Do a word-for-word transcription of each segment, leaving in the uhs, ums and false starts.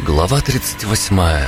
Глава тридцать восьмая.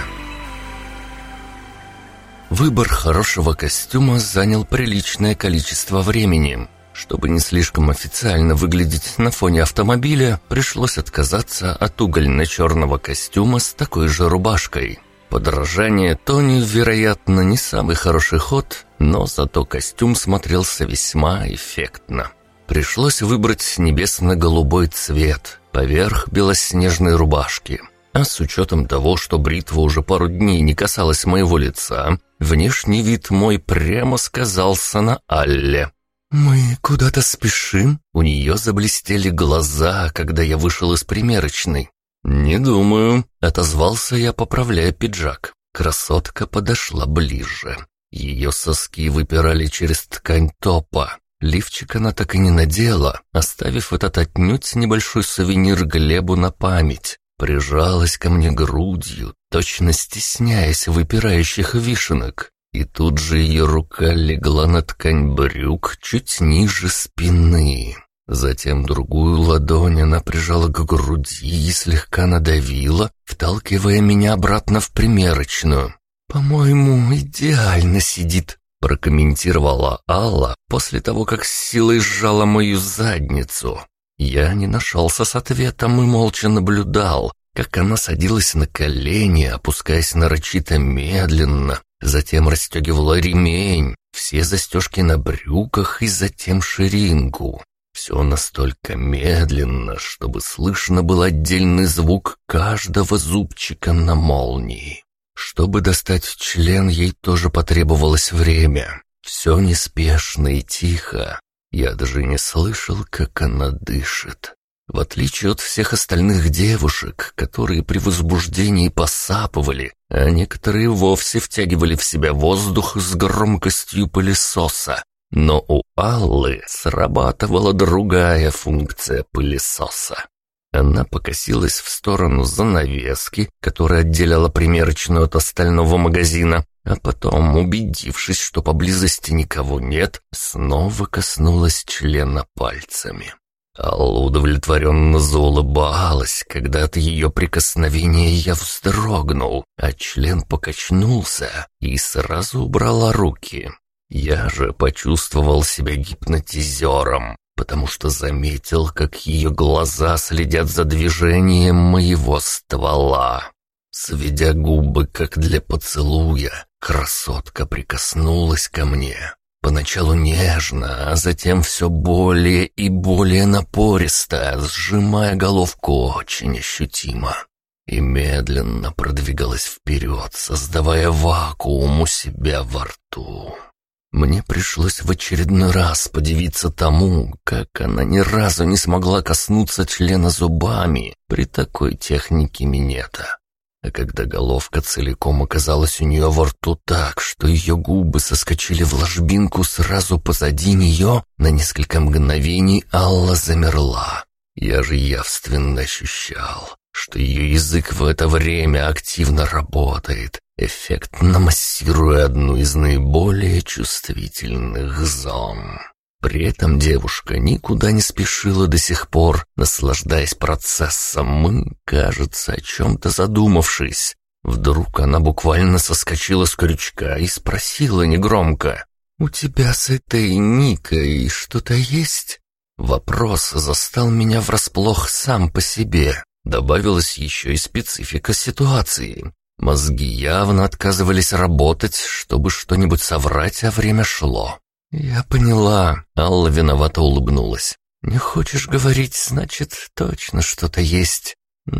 Выбор хорошего костюма занял приличное количество времени. Чтобы не слишком официально выглядеть на фоне автомобиля, пришлось отказаться от угольно-черного костюма с такой же рубашкой. Подражание Тони, вероятно, не самый хороший ход, но зато костюм смотрелся весьма эффектно. Пришлось выбрать небесно-голубой цвет поверх белоснежной рубашки. А с учетом того, что бритва уже пару дней не касалась моего лица, внешний вид мой прямо сказался на Алле. «Мы куда-то спешим?» У нее заблестели глаза, когда я вышел из примерочной. «Не думаю», — отозвался я, поправляя пиджак. Красотка подошла ближе. Ее соски выпирали через ткань топа. Лифчик она так и не надела, оставив этот отнюдь небольшой сувенир Глебу на память. Прижалась ко мне грудью, точно стесняясь выпирающих вишенок. И тут же ее рука легла на ткань брюк чуть ниже спины. Затем другую ладонь она прижала к груди и слегка надавила, вталкивая меня обратно в примерочную. «По-моему, идеально сидит», — прокомментировала Алла после того, как с силой сжала мою задницу. Я не нашелся с ответом и молча наблюдал, как она садилась на колени, опускаясь нарочито медленно, затем расстегивала ремень, все застежки на брюках и затем ширинку. Все настолько медленно, чтобы слышно был отдельный звук каждого зубчика на молнии. Чтобы достать член, ей тоже потребовалось время. Все неспешно и тихо. Я даже не слышал, как она дышит. В отличие от всех остальных девушек, которые при возбуждении посапывали, а некоторые вовсе втягивали в себя воздух с громкостью пылесоса. Но у Аллы срабатывала другая функция пылесоса. Она покосилась в сторону занавески, которая отделяла примерочную от остального магазина, а потом, убедившись, что поблизости никого нет, снова коснулась члена пальцами. Алла удовлетворенно заулыбалась, когда от ее прикосновения я вздрогнул, а член покачнулся и сразу убрала руки. Я же почувствовал себя гипнотизером, потому что заметил, как ее глаза следят за движением моего ствола. Сведя губы, как для поцелуя, красотка прикоснулась ко мне. Поначалу нежно, а затем все более и более напористо, сжимая головку очень ощутимо. И медленно продвигалась вперед, создавая вакуум у себя во рту. Мне пришлось в очередной раз подивиться тому, как она ни разу не смогла коснуться члена зубами при такой технике минета. А когда головка целиком оказалась у нее во рту так, что ее губы соскочили в ложбинку сразу позади нее, на несколько мгновений Алла замерла. Я же явственно ощущал, что ее язык в это время активно работает, эффектно массируя одну из наиболее чувствительных зон. При этом девушка никуда не спешила до сих пор, наслаждаясь процессом и, кажется, о чем-то задумавшись. Вдруг она буквально соскочила с крючка и спросила негромко: «У тебя с этой Никой что-то есть?» Вопрос застал меня врасплох сам по себе. Добавилась еще и специфика ситуации. Мозги явно отказывались работать, чтобы что-нибудь соврать, а время шло. «Я поняла», — Алла виновато улыбнулась. «Не хочешь говорить, значит, точно что-то есть.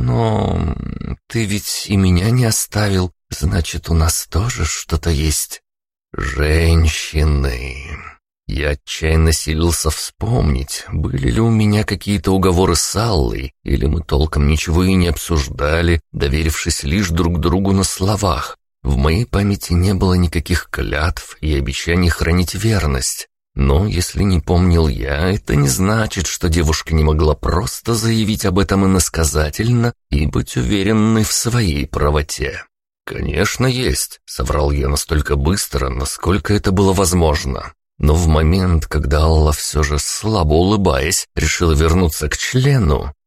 Но ты ведь и меня не оставил, значит, у нас тоже что-то есть». «Женщины...» Я отчаянно силился вспомнить, были ли у меня какие-то уговоры с Аллой, или мы толком ничего и не обсуждали, доверившись лишь друг другу на словах. В моей памяти не было никаких клятв и обещаний хранить верность. Но если не помнил я, это не значит, что девушка не могла просто заявить об этом иносказательно и быть уверенной в своей правоте. «Конечно, есть», — соврал я настолько быстро, насколько это было возможно. Но в момент, когда Алла все же, слабо улыбаясь, решила вернуться к члену,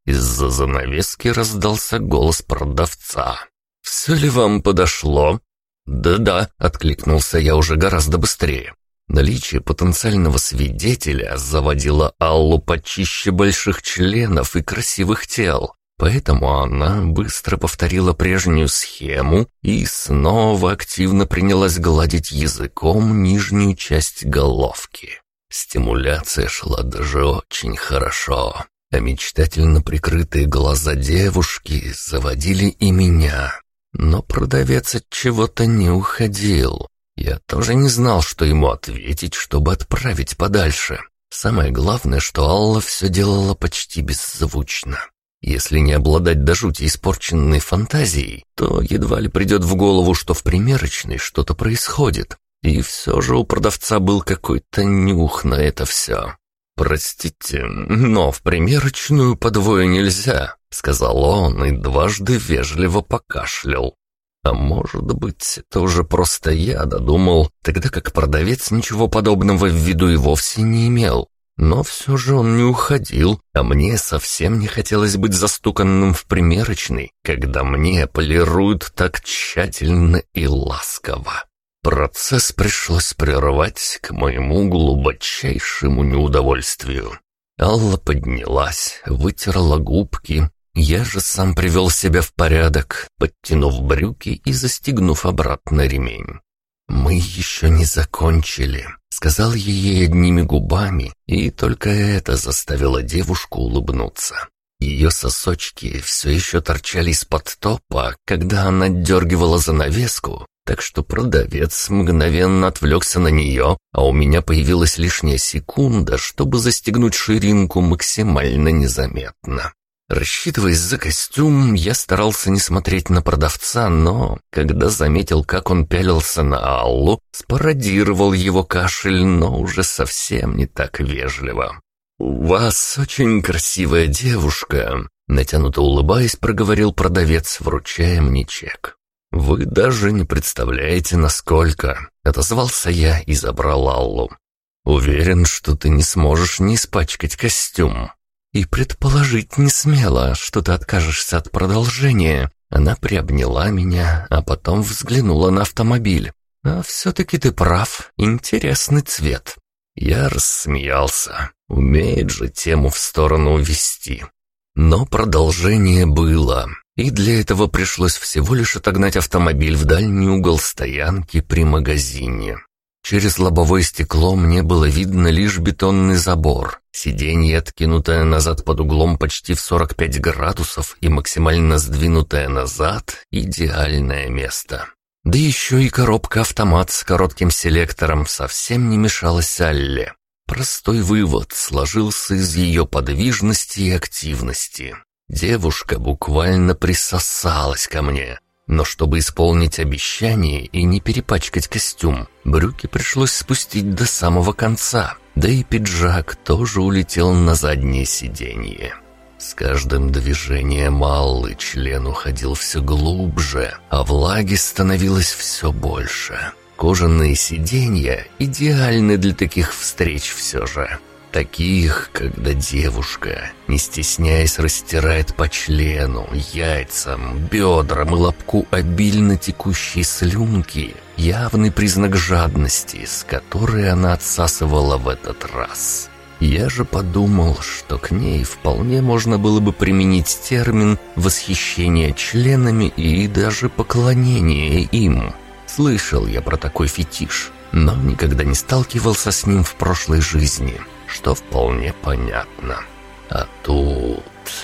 Из-за занавески раздался голос продавца. «Все ли вам подошло?» «Да-да», — откликнулся я уже гораздо быстрее. Наличие потенциального свидетеля заводило Аллу почище больших членов и красивых тел, поэтому она быстро повторила прежнюю схему и снова активно принялась гладить языком нижнюю часть головки. Стимуляция шла даже очень хорошо, а мечтательно прикрытые глаза девушки заводили и меня. Но продавец от чего-то не уходил. Я тоже не знал, что ему ответить, чтобы отправить подальше. Самое главное, что Алла все делала почти беззвучно. Если не обладать до жути испорченной фантазией, то едва ли придет в голову, что в примерочной что-то происходит. И все же у продавца был какой-то нюх на это все. «Простите, но в примерочную по двое нельзя», — сказал он и дважды вежливо покашлял. А может быть, это уже просто я додумал, тогда как продавец ничего подобного в виду и вовсе не имел. Но все же он не уходил, а мне совсем не хотелось быть застуканным в примерочной, когда мне полируют так тщательно и ласково. Процесс пришлось прервать к моему глубочайшему неудовольствию. Алла поднялась, вытерла губки. Я же сам привел себя в порядок, подтянув брюки и застегнув обратно ремень. «Мы еще не закончили», — сказал я ей одними губами, и только это заставило девушку улыбнуться. Ее сосочки все еще торчали из-под топа, когда она отдергивала занавеску, так что продавец мгновенно отвлекся на нее, а у меня появилась лишняя секунда, чтобы застегнуть ширинку максимально незаметно. Рассчитываясь за костюм, я старался не смотреть на продавца, но, когда заметил, как он пялился на Аллу, спародировал его кашель, но уже совсем не так вежливо. «У вас очень красивая девушка», — натянуто улыбаясь, проговорил продавец, вручая мне чек. «Вы даже не представляете, насколько», — отозвался я и забрал Аллу. «Уверен, что ты не сможешь не испачкать костюм». «И предположить не смела, что ты откажешься от продолжения». Она приобняла меня, а потом взглянула на автомобиль. «А все-таки ты прав, интересный цвет». Я рассмеялся. Умеет же тему в сторону увести. Но продолжение было, и для этого пришлось всего лишь отогнать автомобиль в дальний угол стоянки при магазине. Через лобовое стекло мне было видно лишь бетонный забор, сиденье, откинутое назад под углом почти в сорок пять градусов и максимально сдвинутое назад – идеальное место. Да еще и коробка-автомат с коротким селектором совсем не мешалась Алле. Простой вывод сложился из ее подвижности и активности. Девушка буквально присосалась ко мне. Но чтобы исполнить обещание и не перепачкать костюм, брюки пришлось спустить до самого конца, да и пиджак тоже улетел на заднее сиденье. С каждым движением Аллы член уходил все глубже, а влаги становилось все больше. Кожаные сиденья идеальны для таких встреч все же. Таких, когда девушка, не стесняясь, растирает по члену, яйцам, бедрам и лобку обильно текущей слюнки, явный признак жадности, с которой она отсасывала в этот раз. Я же подумал, что к ней вполне можно было бы применить термин «восхищение членами» и даже «поклонение им». Слышал я про такой фетиш, но никогда не сталкивался с ним в прошлой жизни, что вполне понятно. А тут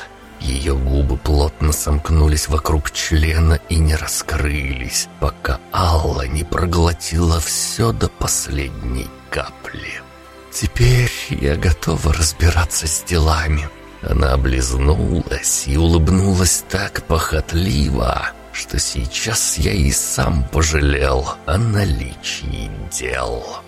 ее губы плотно сомкнулись вокруг члена и не раскрылись, пока Алла не проглотила все до последней капли. «Теперь я готова разбираться с делами». Она облизнулась и улыбнулась так похотливо, что сейчас я и сам пожалел о наличии дел.